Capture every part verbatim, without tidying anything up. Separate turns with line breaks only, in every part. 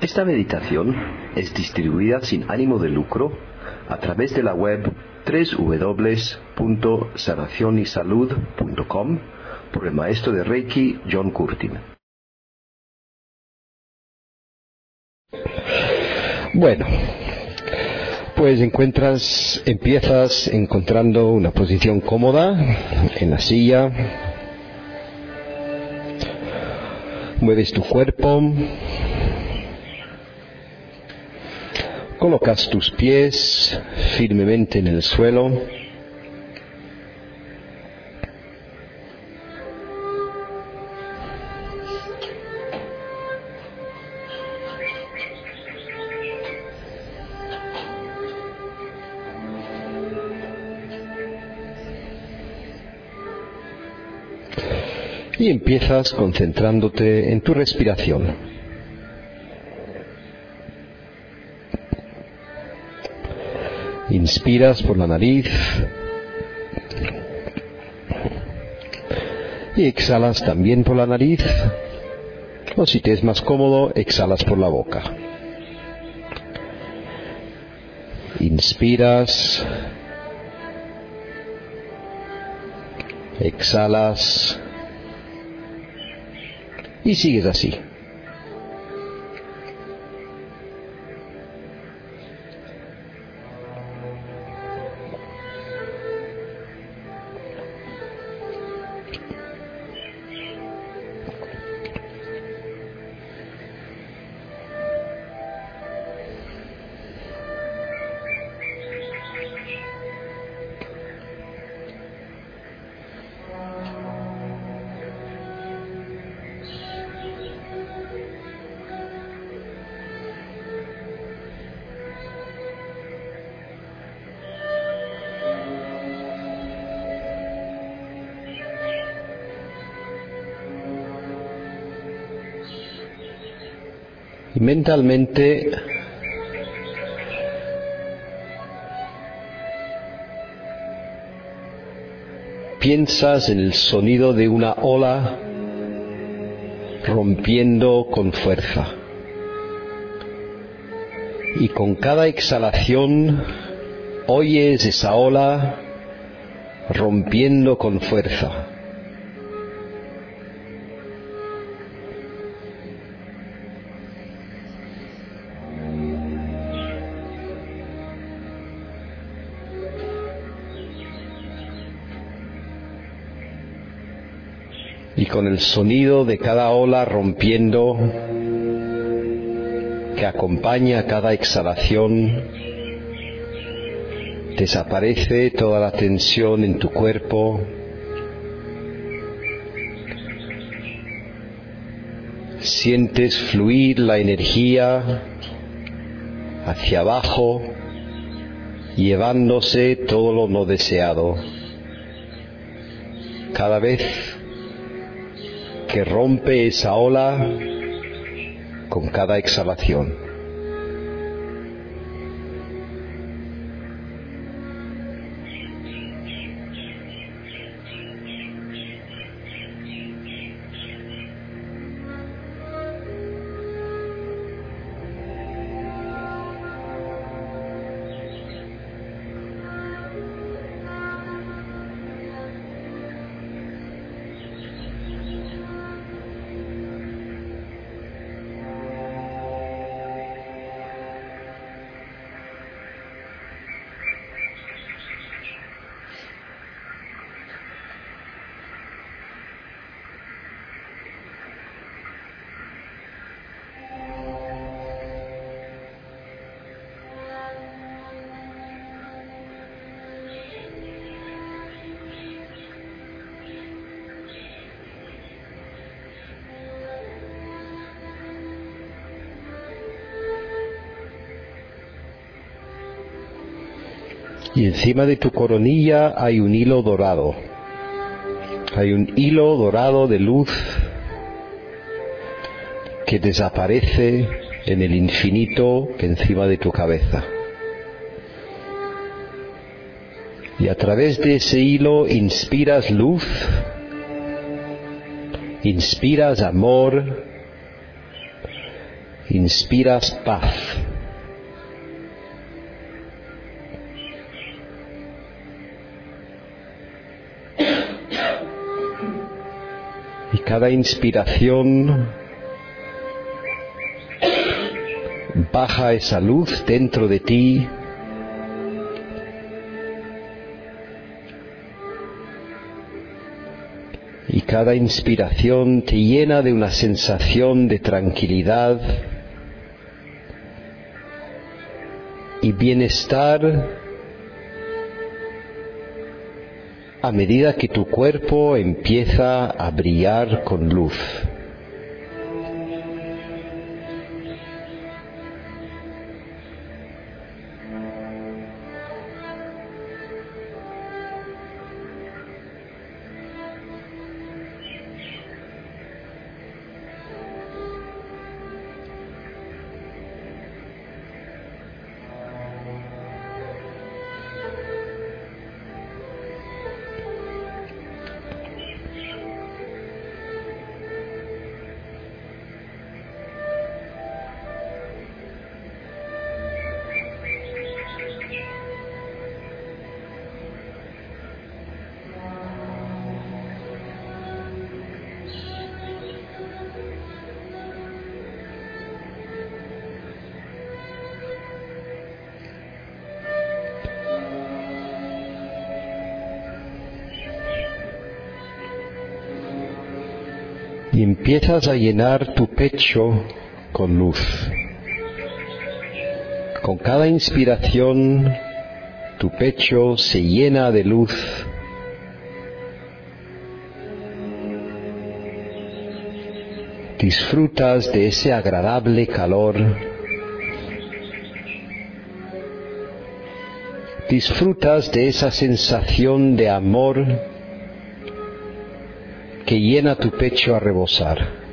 Esta meditación es distribuida sin ánimo de lucro a través de la web doble u doble u doble u punto sanación y salud punto com por el maestro de Reiki John Curtin.
Bueno, pues encuentras, empiezas encontrando una posición cómoda en la silla. Mueves tu cuerpo. Colocas tus pies firmemente en el suelo. Y empiezas concentrándote en tu respiración. Inspiras por la nariz y exhalas también por la nariz, o si te es más cómodo, exhalas por la boca. Inspiras, exhalas y sigues así. Y mentalmente piensas en el sonido de una ola rompiendo con fuerza. Y con cada exhalación oyes esa ola rompiendo con fuerza. Y con el sonido de cada ola rompiendo, que acompaña a cada exhalación, desaparece toda la tensión en tu cuerpo. Sientes fluir la energía hacia abajo, llevándose todo lo no deseado. Cada vez que rompe esa ola con cada exhalación. Y encima de tu coronilla hay un hilo dorado. Hay un hilo dorado de luz que desaparece en el infinito que encima de tu cabeza. Y a través de ese hilo inspiras luz, inspiras amor, inspiras paz. Y cada inspiración baja esa luz dentro de ti. Y cada inspiración te llena de una sensación de tranquilidad y bienestar a medida que tu cuerpo empieza a brillar con luz. Y empiezas a llenar tu pecho con luz. Con cada inspiración, tu pecho se llena de luz. Disfrutas de ese agradable calor. Disfrutas de esa sensación de amor que llena tu pecho a rebosar.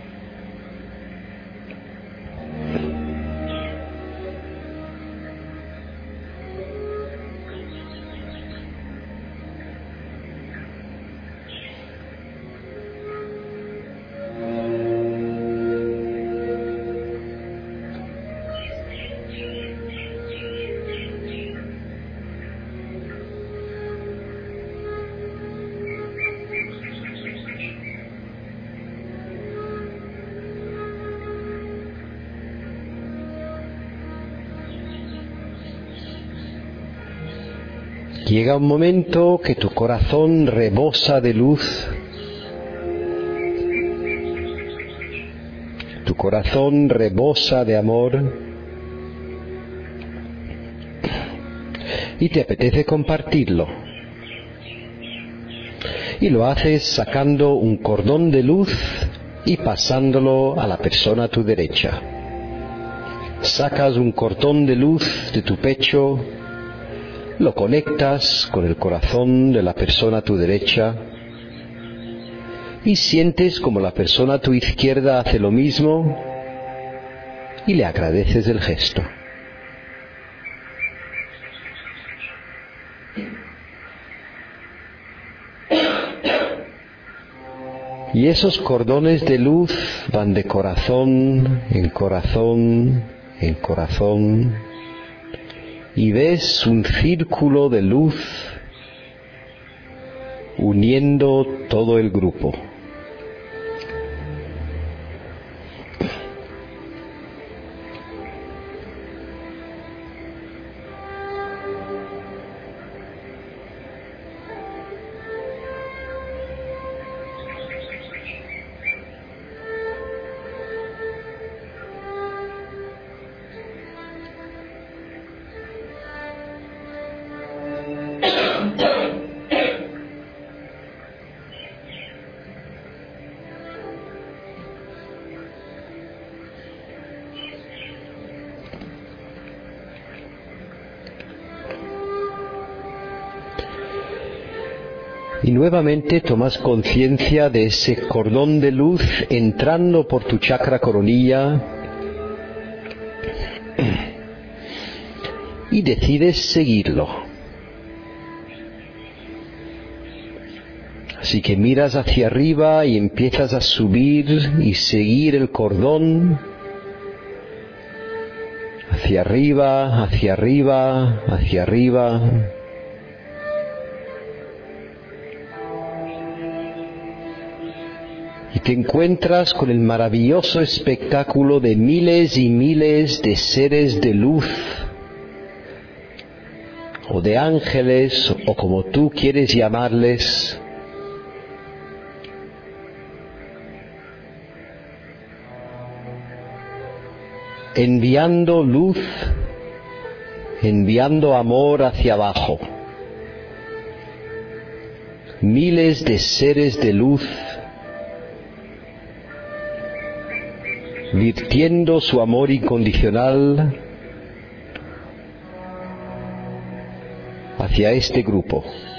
Llega un momento que tu corazón rebosa de luz. Tu corazón rebosa de amor. Y te apetece compartirlo. Y lo haces sacando un cordón de luz y pasándolo a la persona a tu derecha. Sacas un cordón de luz de tu pecho, lo conectas con el corazón de la persona a tu derecha y sientes como la persona a tu izquierda hace lo mismo y le agradeces el gesto. Y esos cordones de luz van de corazón en corazón en corazón. Y ves un círculo de luz uniendo todo el grupo. Y nuevamente tomas conciencia de ese cordón de luz entrando por tu chakra coronilla y decides seguirlo. Así que miras hacia arriba y empiezas a subir y seguir el cordón hacia arriba, hacia arriba, hacia arriba. Y te encuentras con el maravilloso espectáculo de miles y miles de seres de luz, o de ángeles, o como tú quieres llamarles, enviando luz, enviando amor hacia abajo. Miles de seres de luz virtiendo su amor incondicional hacia este grupo.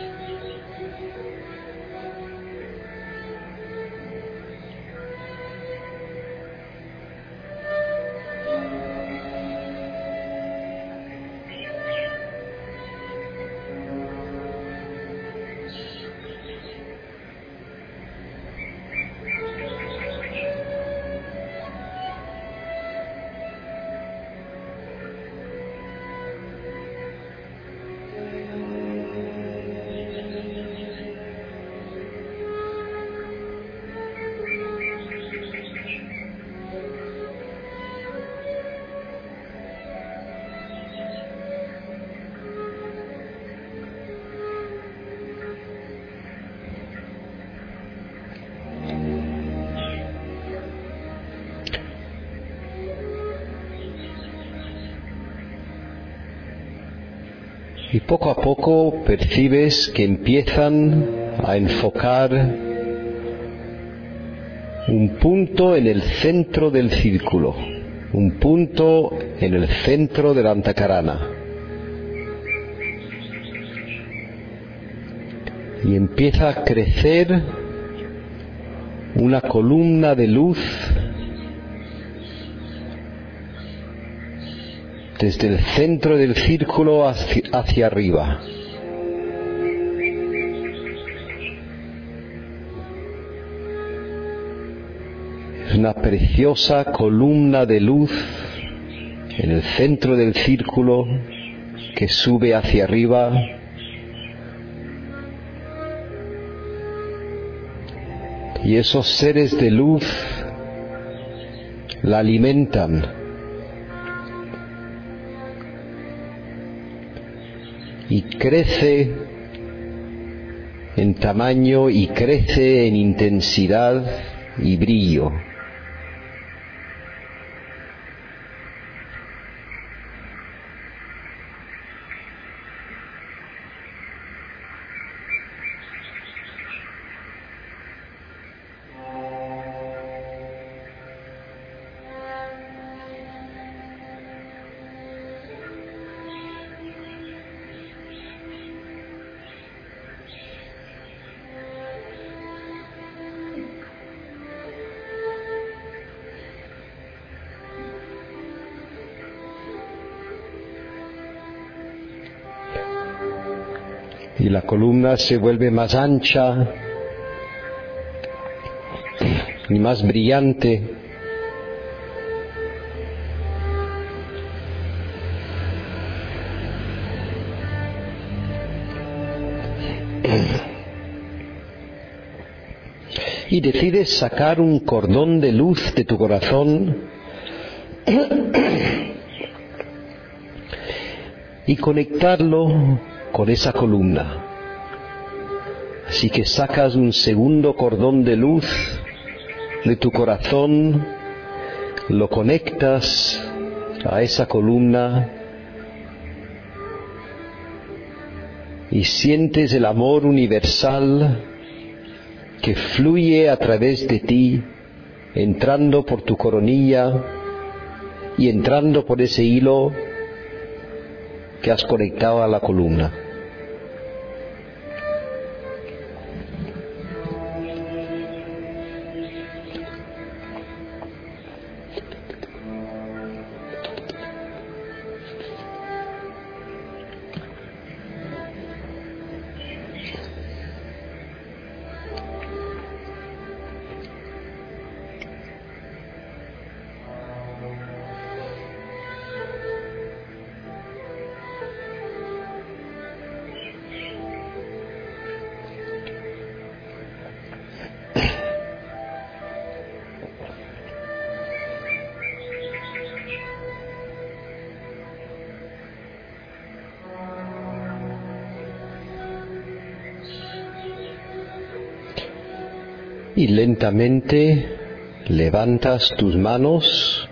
Y poco a poco percibes que empiezan a enfocar un punto en el centro del círculo, un punto en el centro del Antakarana. Y empieza a crecer una columna de luz desde el centro del círculo hacia, hacia arriba. Es una preciosa columna de luz en el centro del círculo que sube hacia arriba. Y esos seres de luz la alimentan. Y crece en tamaño y crece en intensidad y brillo. Y la columna se vuelve más ancha y más brillante. Y decides sacar un cordón de luz de tu corazón y conectarlo con esa columna. Así que sacas un segundo cordón de luz de tu corazón, lo conectas a esa columna y sientes el amor universal que fluye a través de ti, entrando por tu coronilla y entrando por ese hilo que has conectado a la columna. Y lentamente levantas tus manos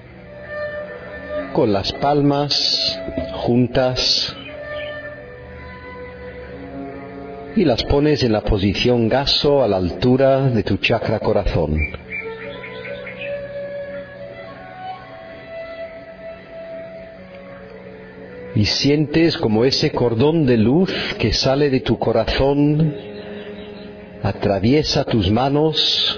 con las palmas juntas y las pones en la posición gaso a la altura de tu chakra corazón. Y sientes como ese cordón de luz que sale de tu corazón atraviesa tus manos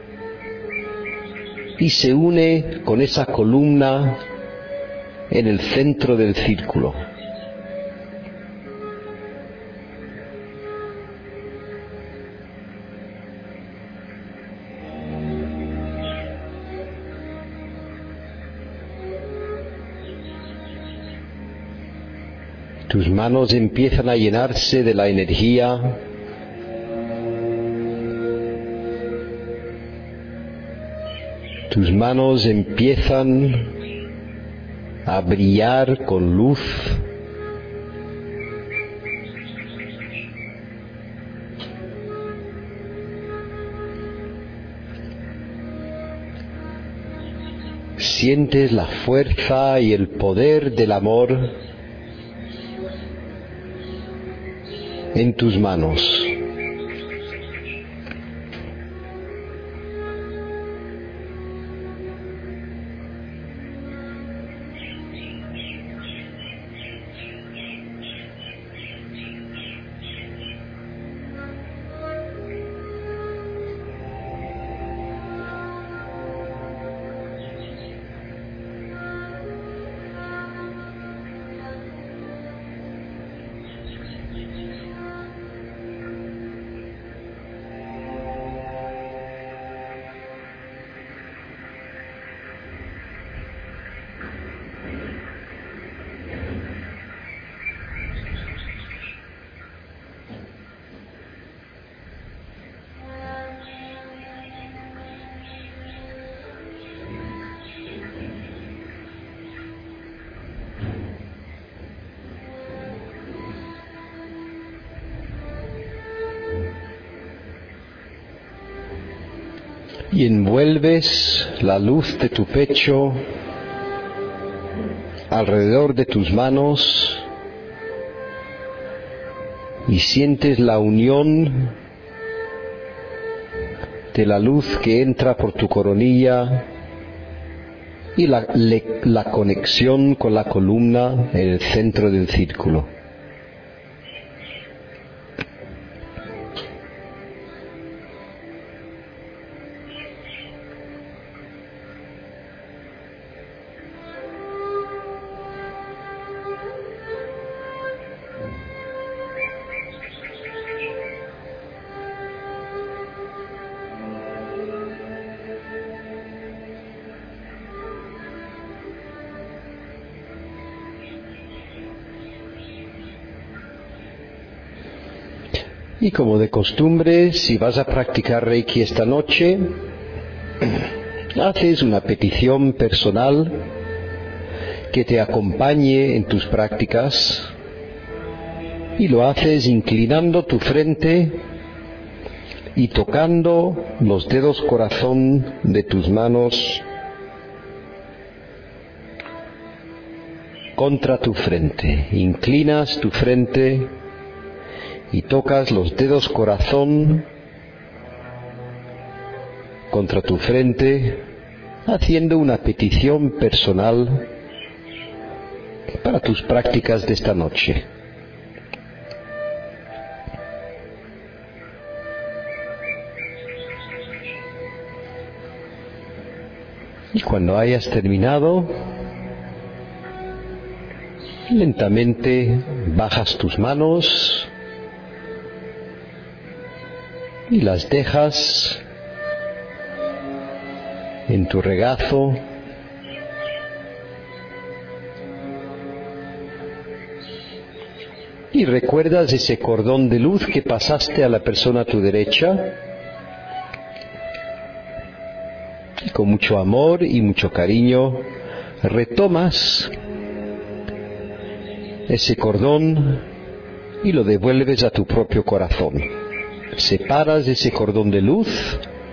y se une con esa columna en el centro del círculo. Tus manos empiezan a llenarse de la energía tus manos empiezan a brillar con luz. Sientes la fuerza y el poder del amor en tus manos. Y envuelves la luz de tu pecho alrededor de tus manos y sientes la unión de la luz que entra por tu coronilla y la, le, la conexión con la columna en el centro del círculo. Y como de costumbre, si vas a practicar Reiki esta noche, haces una petición personal que te acompañe en tus prácticas y lo haces inclinando tu frente y tocando los dedos corazón de tus manos contra tu frente. Inclinas tu frente y tocas los dedos corazón contra tu frente, haciendo una petición personal para tus prácticas de esta noche. Y cuando hayas terminado, lentamente bajas tus manos y las dejas en tu regazo. Y recuerdas ese cordón de luz que pasaste a la persona a tu derecha. Y con mucho amor y mucho cariño retomas ese cordón y lo devuelves a tu propio corazón. Separas ese cordón de luz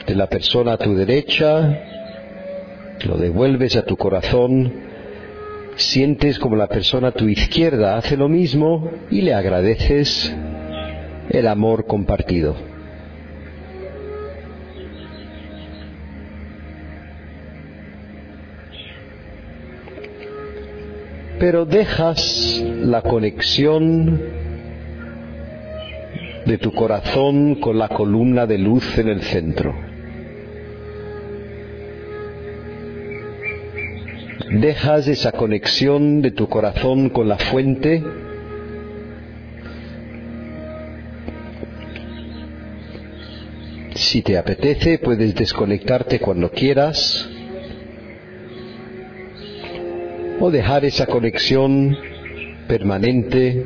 de la persona a tu derecha, lo devuelves a tu corazón, sientes como la persona a tu izquierda hace lo mismo y le agradeces el amor compartido. Pero dejas la conexión de tu corazón con la columna de luz en el centro. Dejas esa conexión de tu corazón con la fuente Si te apetece, puedes desconectarte cuando quieras o dejar esa conexión permanente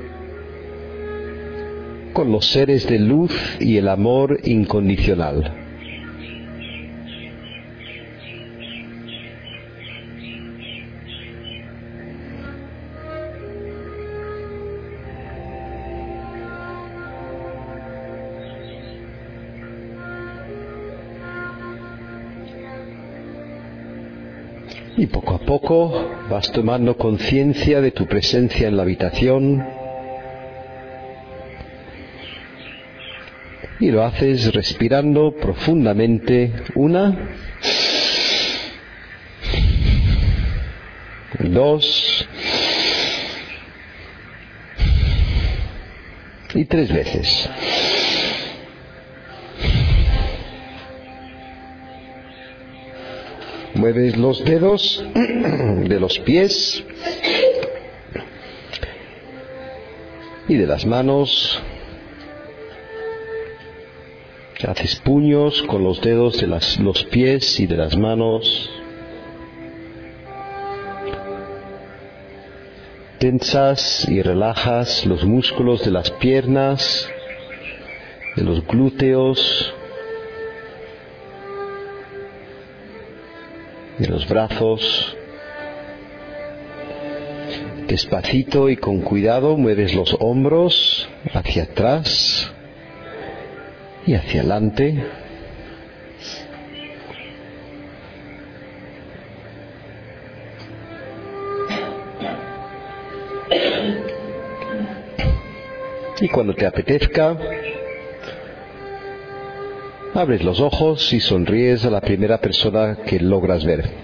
con los seres de luz y el amor incondicional. Y poco a poco vas tomando conciencia de tu presencia en la habitación y lo haces respirando profundamente una, dos y tres veces. Mueves los dedos de los pies y de las manos. Haces puños con los dedos de las, los pies y de las manos. Tensas y relajas los músculos de las piernas, de los glúteos, de los brazos. Despacito y con cuidado mueves los hombros hacia atrás y hacia adelante. Y cuando te apetezca, abres los ojos y sonríes a la primera persona que logras ver.